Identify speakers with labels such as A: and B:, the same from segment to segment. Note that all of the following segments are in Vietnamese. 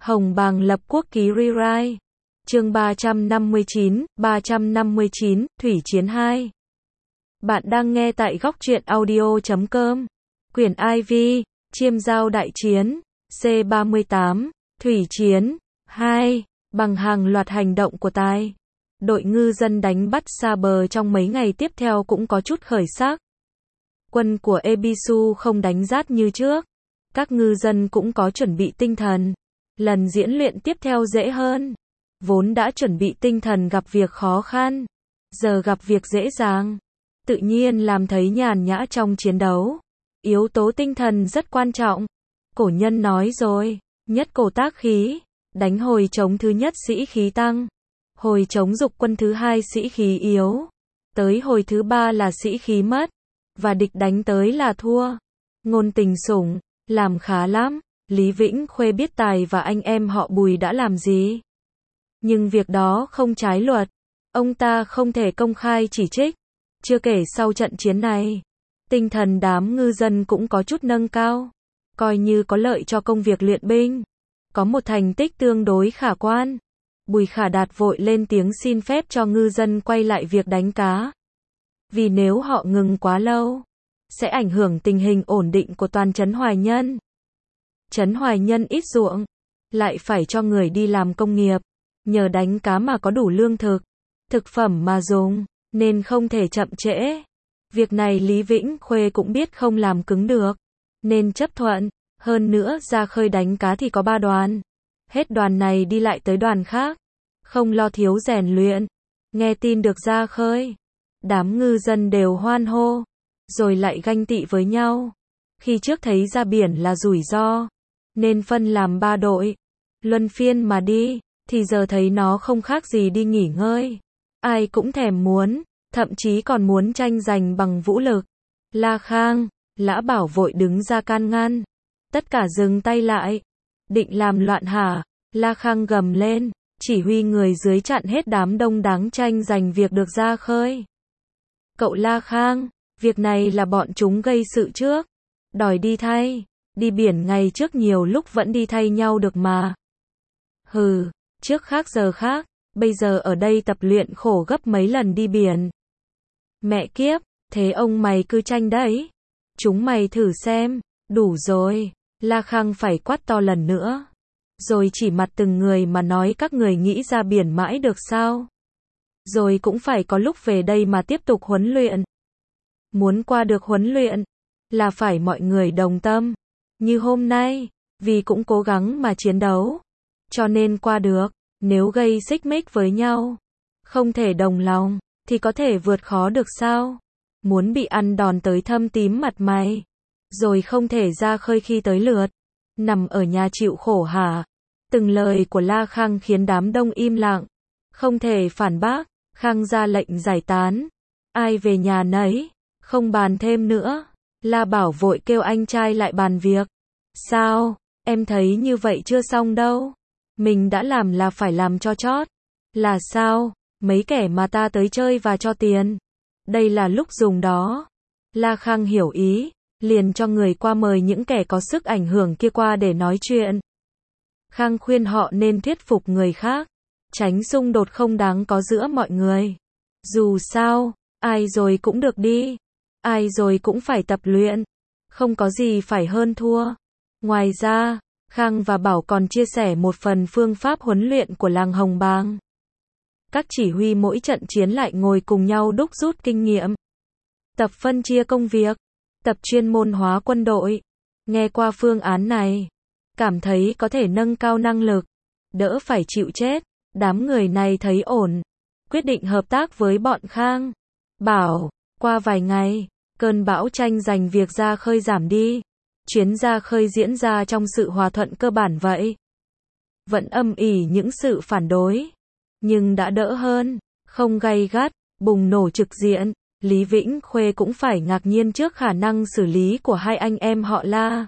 A: Hồng Bàng lập quốc ký rewrite. Chương 359, Thủy Chiến 2. Bạn đang nghe tại góc truyện audio.com. Quyển IV, Chiêm Giao Đại Chiến, C38, Thủy Chiến 2. Bằng hàng loạt hành động của tài, đội ngư dân đánh bắt xa bờ trong mấy ngày tiếp theo cũng có chút khởi sắc. Quân của Ebisu không đánh rát như trước. Các ngư dân cũng có chuẩn bị tinh thần. Lần diễn luyện tiếp theo dễ hơn. Vốn đã chuẩn bị tinh thần gặp việc khó khăn, giờ gặp việc dễ dàng. Tự nhiên làm thấy nhàn nhã trong chiến đấu. Yếu tố tinh thần rất quan trọng. Cổ nhân nói rồi, nhất cổ tác khí, đánh hồi trống thứ nhất sĩ khí tăng. Hồi trống dục quân thứ hai sĩ khí yếu. Tới hồi thứ ba là sĩ khí mất. Và địch đánh tới là thua. Ngôn Tình Sủng, làm khá lắm. Lý Vĩnh Khuê biết tài và anh em họ Bùi đã làm gì. Nhưng việc đó không trái luật. Ông ta không thể công khai chỉ trích. Chưa kể sau trận chiến này, tinh thần đám ngư dân cũng có chút nâng cao. Coi như có lợi cho công việc luyện binh. Có một thành tích tương đối khả quan. Bùi Khả Đạt vội lên tiếng xin phép cho ngư dân quay lại việc đánh cá. Vì nếu họ ngừng quá lâu, sẽ ảnh hưởng tình hình ổn định của toàn trấn Hoài Nhân. Trấn Hoài Nhân ít ruộng, lại phải cho người đi làm công nghiệp. Nhờ đánh cá mà có đủ lương thực, thực phẩm mà dùng, nên không thể chậm trễ. Việc này Lý Vĩnh Khuê cũng biết không làm cứng được, nên chấp thuận. Hơn nữa ra khơi đánh cá thì có 3 đoàn. Hết đoàn này đi lại tới đoàn khác, không lo thiếu rèn luyện. Nghe tin được ra khơi, đám ngư dân đều hoan hô, rồi lại ganh tị với nhau. Khi trước thấy ra biển là rủi ro, nên phân làm 3 đội, luân phiên mà đi, thì giờ thấy nó không khác gì đi nghỉ ngơi. Ai cũng thèm muốn, thậm chí còn muốn tranh giành bằng vũ lực. La Khang, Lã Bảo vội đứng ra can ngăn. Tất cả dừng tay lại. Định làm loạn hả? La Khang gầm lên, chỉ huy người dưới chặn hết đám đông đáng tranh giành việc được ra khơi. Cậu La Khang, việc này là bọn chúng gây sự trước. Đòi đi thay. Đi biển ngày trước nhiều lúc vẫn đi thay nhau được mà. Hừ, trước khác giờ khác, bây giờ ở đây tập luyện khổ gấp mấy lần đi biển. Mẹ kiếp, thế ông mày cứ tranh đấy. Chúng mày thử xem, đủ rồi. La Khang phải quát to lần nữa. Rồi chỉ mặt từng người mà nói các người nghĩ ra biển mãi được sao? Rồi cũng phải có lúc về đây mà tiếp tục huấn luyện. Muốn qua được huấn luyện, là phải mọi người đồng tâm. Như hôm nay, vì cũng cố gắng mà chiến đấu, cho nên qua được. Nếu gây xích mích với nhau, không thể đồng lòng, thì có thể vượt khó được sao? Muốn bị ăn đòn tới thâm tím mặt mày, rồi không thể ra khơi khi tới lượt, nằm ở nhà chịu khổ hả? Từng lời của La Khang khiến đám đông im lặng, không thể phản bác. Khang ra lệnh giải tán, ai về nhà nấy, không bàn thêm nữa. La Bảo vội kêu anh trai lại bàn việc. Sao, em thấy như vậy chưa xong đâu. Mình đã làm là phải làm cho chót. Là sao, mấy kẻ mà ta tới chơi và cho tiền, đây là lúc dùng đó. La Khang hiểu ý, liền cho người qua mời những kẻ có sức ảnh hưởng kia qua để nói chuyện. Khang khuyên họ nên thuyết phục người khác, tránh xung đột không đáng có giữa mọi người. Dù sao, ai rồi cũng được đi, ai rồi cũng phải tập luyện, không có gì phải hơn thua. Ngoài ra, Khang và Bảo còn chia sẻ một phần phương pháp huấn luyện của làng Hồng Bàng. Các chỉ huy mỗi trận chiến lại ngồi cùng nhau đúc rút kinh nghiệm. Tập phân chia công việc, tập chuyên môn hóa quân đội. Nghe qua phương án này, cảm thấy có thể nâng cao năng lực, đỡ phải chịu chết. Đám người này thấy ổn, quyết định hợp tác với bọn Khang, Bảo. Qua vài ngày, cơn bão tranh giành việc ra khơi giảm đi. Chuyến ra khơi diễn ra trong sự hòa thuận cơ bản vậy. Vẫn âm ỉ những sự phản đối, nhưng đã đỡ hơn, không gay gắt, bùng nổ trực diện. Lý Vĩnh Khuê cũng phải ngạc nhiên trước khả năng xử lý của hai anh em họ La.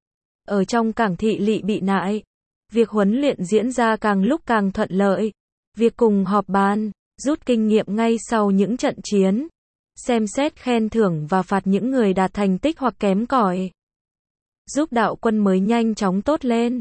A: Ở trong cảng thị Lỵ bị nại, việc huấn luyện diễn ra càng lúc càng thuận lợi. Việc cùng họp bàn, rút kinh nghiệm ngay sau những trận chiến, xem xét khen thưởng và phạt những người đạt thành tích hoặc kém cỏi, giúp đạo quân mới nhanh chóng tốt lên.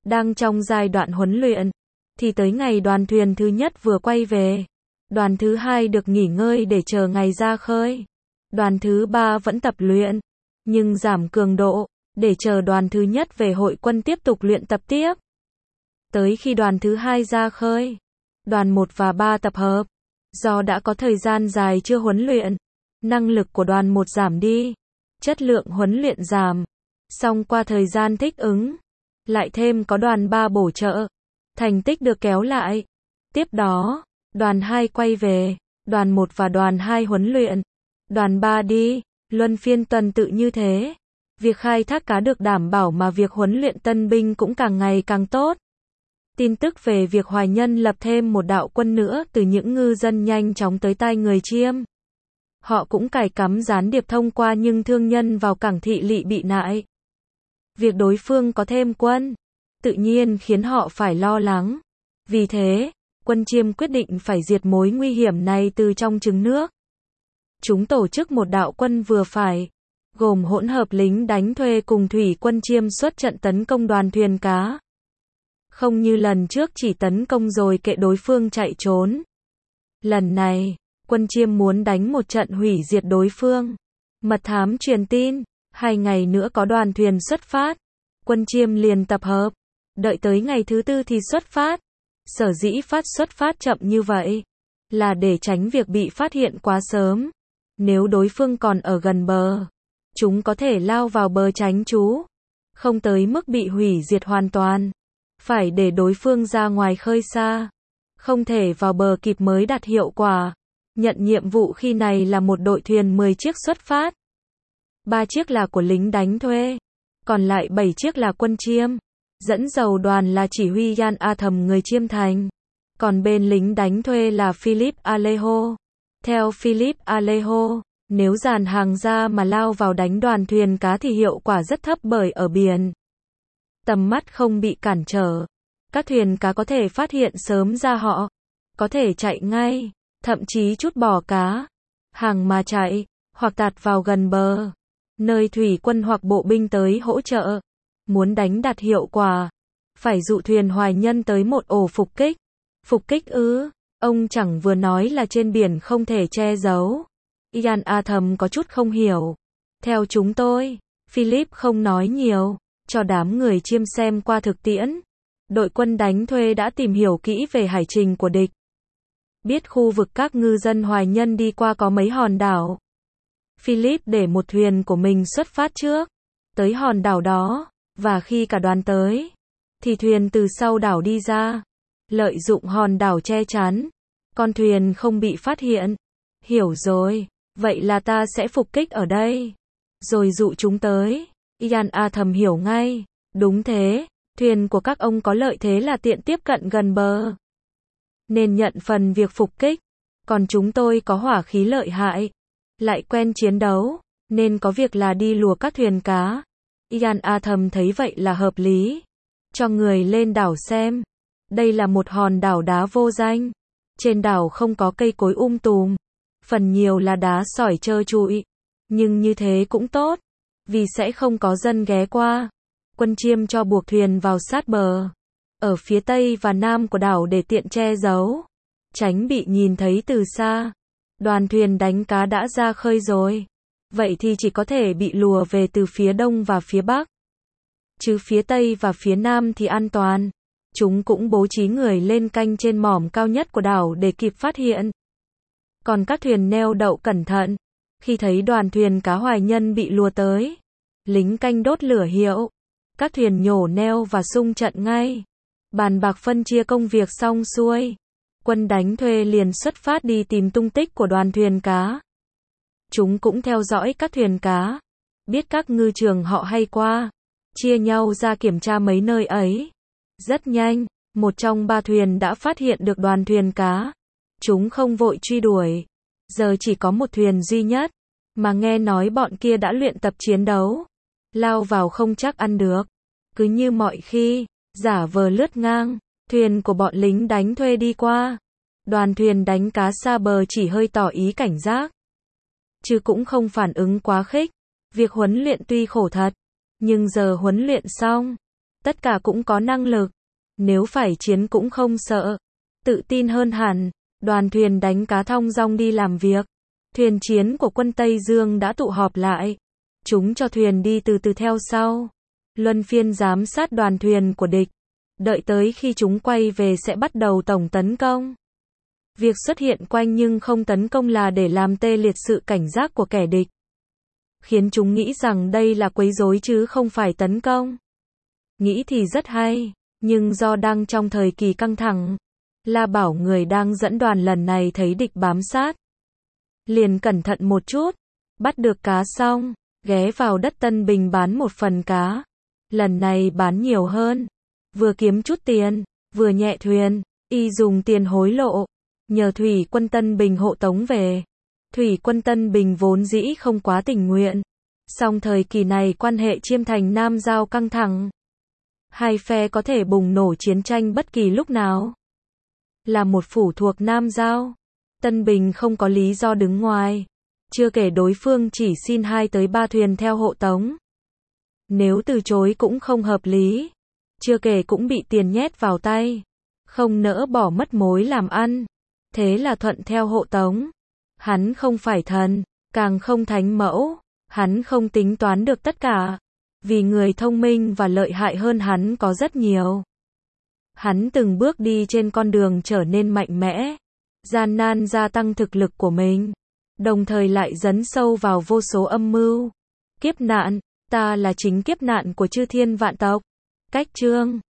A: Đang trong giai đoạn huấn luyện, thì tới ngày đoàn thuyền thứ nhất vừa quay về. Đoàn thứ hai được nghỉ ngơi để chờ ngày ra khơi. Đoàn thứ ba vẫn tập luyện, nhưng giảm cường độ, để chờ đoàn thứ nhất về hội quân tiếp tục luyện tập tiếp. Tới khi đoàn thứ hai ra khơi, đoàn 1 và 3 tập hợp. Do đã có thời gian dài chưa huấn luyện, năng lực của đoàn 1 giảm đi, chất lượng huấn luyện giảm. Song qua thời gian thích ứng, lại thêm có đoàn 3 bổ trợ, thành tích được kéo lại. Tiếp đó, đoàn 2 quay về, đoàn 1 và đoàn 2 huấn luyện, đoàn 3 đi, luân phiên tuần tự như thế. Việc khai thác cá được đảm bảo mà việc huấn luyện tân binh cũng càng ngày càng tốt. Tin tức về việc Hoài Nhân lập thêm một đạo quân nữa từ những ngư dân nhanh chóng tới tai người Chiêm. Họ cũng cài cắm gián điệp thông qua những thương nhân vào cảng Thị Lị bị nại. Việc đối phương có thêm quân, tự nhiên khiến họ phải lo lắng. Vì thế, quân Chiêm quyết định phải diệt mối nguy hiểm này từ trong trứng nước. Chúng tổ chức một đạo quân vừa phải, gồm hỗn hợp lính đánh thuê cùng thủy quân Chiêm xuất trận tấn công đoàn thuyền cá. Không như lần trước chỉ tấn công rồi kệ đối phương chạy trốn. Lần này, quân Chiêm muốn đánh một trận hủy diệt đối phương. Mật thám truyền tin, 2 ngày nữa có đoàn thuyền xuất phát. Quân Chiêm liền tập hợp, đợi tới ngày thứ 4 thì xuất phát. Sở dĩ xuất phát chậm như vậy, là để tránh việc bị phát hiện quá sớm. Nếu đối phương còn ở gần bờ, chúng có thể lao vào bờ tránh trú, không tới mức bị hủy diệt hoàn toàn. Phải để đối phương ra ngoài khơi xa, không thể vào bờ kịp mới đạt hiệu quả. Nhận nhiệm vụ khi này là một đội thuyền 10 chiếc xuất phát. 3 chiếc là của lính đánh thuê, còn lại 7 chiếc là quân Chiêm. Dẫn đầu đoàn là chỉ huy Yan A Thầm người Chiêm Thành. Còn bên lính đánh thuê là Philip Alejo. Theo Philip Alejo, nếu dàn hàng ra mà lao vào đánh đoàn thuyền cá thì hiệu quả rất thấp bởi ở biển. Tầm mắt không bị cản trở. Các thuyền cá có thể phát hiện sớm ra họ. Có thể chạy ngay, thậm chí trút bỏ cá. Hàng mà chạy, hoặc tạt vào gần bờ. Nơi thủy quân hoặc bộ binh tới hỗ trợ. Muốn đánh đạt hiệu quả, phải dụ thuyền Hoài Nhân tới một ổ phục kích. Phục kích ư? Ông chẳng vừa nói là trên biển không thể che giấu. Yan A Thầm có chút không hiểu. Theo chúng tôi, Philip không nói nhiều, cho đám người Chiêm xem qua thực tiễn. Đội quân đánh thuê đã tìm hiểu kỹ về hải trình của địch. Biết khu vực các ngư dân Hoài Nhân đi qua có mấy hòn đảo. Philip để một thuyền của mình xuất phát trước, tới hòn đảo đó, và khi cả đoàn tới, thì thuyền từ sau đảo đi ra, lợi dụng hòn đảo che chắn, con thuyền không bị phát hiện. Hiểu rồi, vậy là ta sẽ phục kích ở đây, rồi dụ chúng tới. Yan A Thầm hiểu ngay, đúng thế, thuyền của các ông có lợi thế là tiện tiếp cận gần bờ, nên nhận phần việc phục kích, còn chúng tôi có hỏa khí lợi hại, lại quen chiến đấu, nên có việc là đi lùa các thuyền cá. Yan A Thầm thấy vậy là hợp lý, cho người lên đảo xem. Đây là một hòn đảo đá vô danh, trên đảo không có cây cối tùm, phần nhiều là đá sỏi trơ trụi, nhưng như thế cũng tốt, vì sẽ không có dân ghé qua. Quân Chiêm cho buộc thuyền vào sát bờ, ở phía tây và nam của đảo để tiện che giấu, tránh bị nhìn thấy từ xa. Đoàn thuyền đánh cá đã ra khơi rồi, vậy thì chỉ có thể bị lùa về từ phía đông và phía bắc, chứ phía tây và phía nam thì an toàn. Chúng cũng bố trí người lên canh trên mỏm cao nhất của đảo để kịp phát hiện. Còn các thuyền neo đậu cẩn thận, khi thấy đoàn thuyền cá Hoài Nhân bị lùa tới, lính canh đốt lửa hiệu, các thuyền nhổ neo và xung trận ngay. Bàn bạc phân chia công việc xong xuôi, quân đánh thuê liền xuất phát đi tìm tung tích của đoàn thuyền cá. Chúng cũng theo dõi các thuyền cá, biết các ngư trường họ hay qua, chia nhau ra kiểm tra mấy nơi ấy. Rất nhanh, một trong 3 thuyền đã phát hiện được đoàn thuyền cá. Chúng không vội truy đuổi, giờ chỉ có một thuyền duy nhất, mà nghe nói bọn kia đã luyện tập chiến đấu, lao vào không chắc ăn được. Cứ như mọi khi, giả vờ lướt ngang, thuyền của bọn lính đánh thuê đi qua. Đoàn thuyền đánh cá xa bờ chỉ hơi tỏ ý cảnh giác, chứ cũng không phản ứng quá khích. Việc huấn luyện tuy khổ thật, nhưng giờ huấn luyện xong, tất cả cũng có năng lực. Nếu phải chiến cũng không sợ. Tự tin hơn hẳn, đoàn thuyền đánh cá thong dong đi làm việc. Thuyền chiến của quân Tây Dương đã tụ họp lại. Chúng cho thuyền đi từ từ theo sau. Luân phiên giám sát đoàn thuyền của địch. Đợi tới khi chúng quay về sẽ bắt đầu tổng tấn công. Việc xuất hiện quanh nhưng không tấn công là để làm tê liệt sự cảnh giác của kẻ địch. Khiến chúng nghĩ rằng đây là quấy rối chứ không phải tấn công. Nghĩ thì rất hay, nhưng do đang trong thời kỳ căng thẳng, La bảo người đang dẫn đoàn lần này thấy địch bám sát. Liền cẩn thận một chút, bắt được cá xong, ghé vào đất Tân Bình bán một phần cá. Lần này bán nhiều hơn, vừa kiếm chút tiền, vừa nhẹ thuyền, y dùng tiền hối lộ, nhờ thủy quân Tân Bình hộ tống về. Thủy quân Tân Bình vốn dĩ không quá tình nguyện, song thời kỳ này quan hệ Chiêm Thành Nam Giao căng thẳng. Hai phe có thể bùng nổ chiến tranh bất kỳ lúc nào. Là một phủ thuộc Nam Giao, Tân Bình không có lý do đứng ngoài. Chưa kể đối phương chỉ xin 2 tới 3 thuyền theo hộ tống. Nếu từ chối cũng không hợp lý. Chưa kể cũng bị tiền nhét vào tay. Không nỡ bỏ mất mối làm ăn. Thế là thuận theo hộ tống. Hắn không phải thần, càng không thánh mẫu. Hắn không tính toán được tất cả. Vì người thông minh và lợi hại hơn hắn có rất nhiều. Hắn từng bước đi trên con đường trở nên mạnh mẽ, gian nan gia tăng thực lực của mình, đồng thời lại dấn sâu vào vô số âm mưu. Kiếp nạn, ta là chính kiếp nạn của chư thiên vạn tộc. Cách chương